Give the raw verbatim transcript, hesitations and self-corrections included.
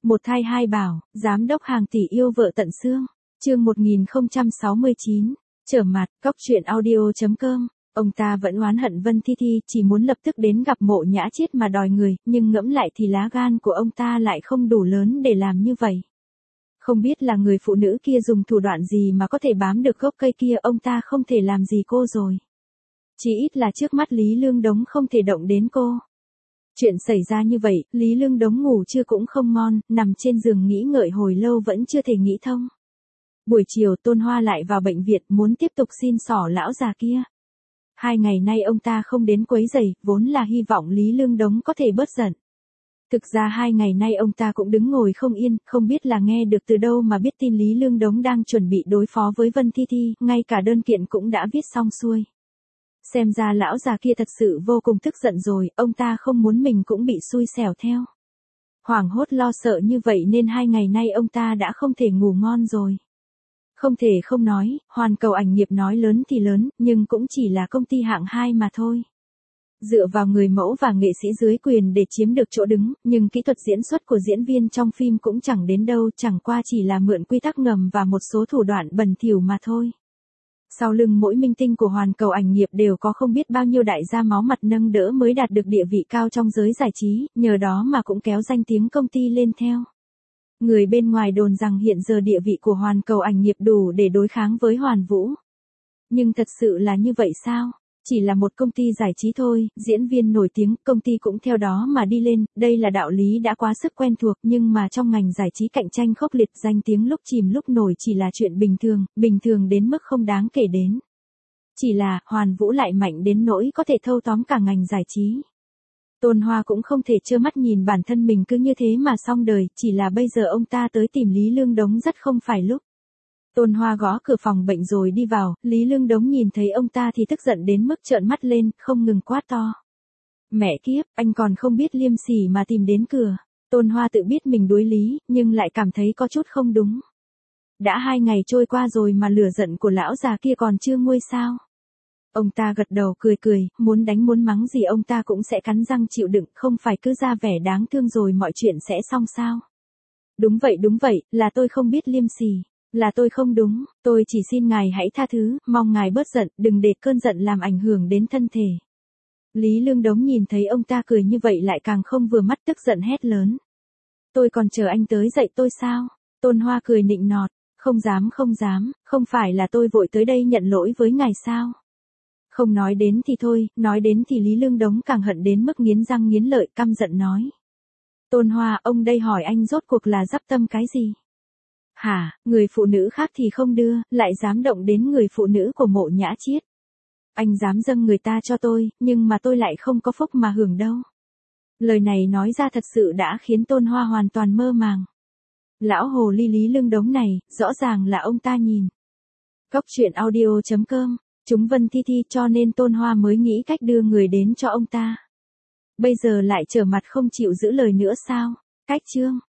Một thai hai bảo, giám đốc hàng tỷ yêu vợ tận xương. Chương một nghìn không trăm sáu mươi chín, trở mặt, cóc truyện audio chấm com. Ông ta vẫn oán hận Vân Thi Thi, chỉ muốn lập tức đến gặp Mộ Nhã Chiết mà đòi người, nhưng ngẫm lại thì lá gan của ông ta lại không đủ lớn để làm như vậy. Không biết là người phụ nữ kia dùng thủ đoạn gì mà có thể bám được gốc cây kia, ông ta không thể làm gì cô rồi. Chỉ ít là trước mắt Lý Lương Đống không thể động đến cô. Chuyện xảy ra như vậy, Lý Lương Đống ngủ trưa cũng không ngon, nằm trên giường nghĩ ngợi hồi lâu vẫn chưa thể nghĩ thông. Buổi chiều Tôn Hoa lại vào bệnh viện muốn tiếp tục xin xỏ lão già kia. Hai ngày nay ông ta không đến quấy rầy, vốn là hy vọng Lý Lương Đống có thể bớt giận. Thực ra hai ngày nay ông ta cũng đứng ngồi không yên, không biết là nghe được từ đâu mà biết tin Lý Lương Đống đang chuẩn bị đối phó với Vân Thi Thi, ngay cả đơn kiện cũng đã viết xong xuôi. Xem ra lão già kia thật sự vô cùng tức giận rồi, ông ta không muốn mình cũng bị xui xẻo theo. Hoảng hốt lo sợ như vậy nên hai ngày nay ông ta đã không thể ngủ ngon rồi. Không thể không nói, Hoàn Cầu Ảnh Nghiệp nói lớn thì lớn, nhưng cũng chỉ là công ty hạng hai mà thôi. Dựa vào người mẫu và nghệ sĩ dưới quyền để chiếm được chỗ đứng, nhưng kỹ thuật diễn xuất của diễn viên trong phim cũng chẳng đến đâu, chẳng qua chỉ là mượn quy tắc ngầm và một số thủ đoạn bẩn thỉu mà thôi. Sau lưng mỗi minh tinh của Hoàn Cầu Ảnh Nghiệp đều có không biết bao nhiêu đại gia máu mặt nâng đỡ mới đạt được địa vị cao trong giới giải trí, nhờ đó mà cũng kéo danh tiếng công ty lên theo. Người bên ngoài đồn rằng hiện giờ địa vị của Hoàn Cầu Ảnh Nghiệp đủ để đối kháng với Hoàn Vũ. Nhưng thật sự là như vậy sao? Chỉ là một công ty giải trí thôi, diễn viên nổi tiếng, công ty cũng theo đó mà đi lên, đây là đạo lý đã quá sức quen thuộc, nhưng mà trong ngành giải trí cạnh tranh khốc liệt, danh tiếng lúc chìm lúc nổi chỉ là chuyện bình thường, bình thường đến mức không đáng kể đến. Chỉ là, Hoàn Vũ lại mạnh đến nỗi có thể thâu tóm cả ngành giải trí. Tôn Hoa cũng không thể trơ mắt nhìn bản thân mình cứ như thế mà xong đời, chỉ là bây giờ ông ta tới tìm Lý Lương Đống rất không phải lúc. Tôn Hoa gõ cửa phòng bệnh rồi đi vào, Lý Lương Đống nhìn thấy ông ta thì tức giận đến mức trợn mắt lên, không ngừng quát to. Mẹ kiếp, anh còn không biết liêm sỉ mà tìm đến cửa. Tôn Hoa tự biết mình đối lý, nhưng lại cảm thấy có chút không đúng. Đã hai ngày trôi qua rồi mà lửa giận của lão già kia còn chưa nguôi sao? Ông ta gật đầu cười cười, muốn đánh muốn mắng gì ông ta cũng sẽ cắn răng chịu đựng, không phải cứ ra vẻ đáng thương rồi mọi chuyện sẽ xong sao? Đúng vậy đúng vậy, là tôi không biết liêm sỉ. Là tôi không đúng, tôi chỉ xin ngài hãy tha thứ, mong ngài bớt giận, đừng để cơn giận làm ảnh hưởng đến thân thể. Lý Lương Đống nhìn thấy ông ta cười như vậy lại càng không vừa mắt, tức giận hét lớn. Tôi còn chờ anh tới dạy tôi sao? Tôn Hoa cười nịnh nọt, không dám không dám, không phải là tôi vội tới đây nhận lỗi với ngài sao? Không nói đến thì thôi, nói đến thì Lý Lương Đống càng hận đến mức nghiến răng nghiến lợi, căm giận nói. Tôn Hoa, ông đây hỏi anh rốt cuộc là dắp tâm cái gì? Hả, người phụ nữ khác thì không đưa, lại dám động đến người phụ nữ của Mộ Nhã Chiết. Anh dám dâng người ta cho tôi, nhưng mà tôi lại không có phúc mà hưởng đâu. Lời này nói ra thật sự đã khiến Tôn Hoa hoàn toàn mơ màng. Lão hồ ly Lý Lương Đống này, rõ ràng là ông ta nhìn. Cóc truyện audio chấm com, chúng Vân Thi Thi cho nên Tôn Hoa mới nghĩ cách đưa người đến cho ông ta. Bây giờ lại trở mặt không chịu giữ lời nữa sao? Cách chương.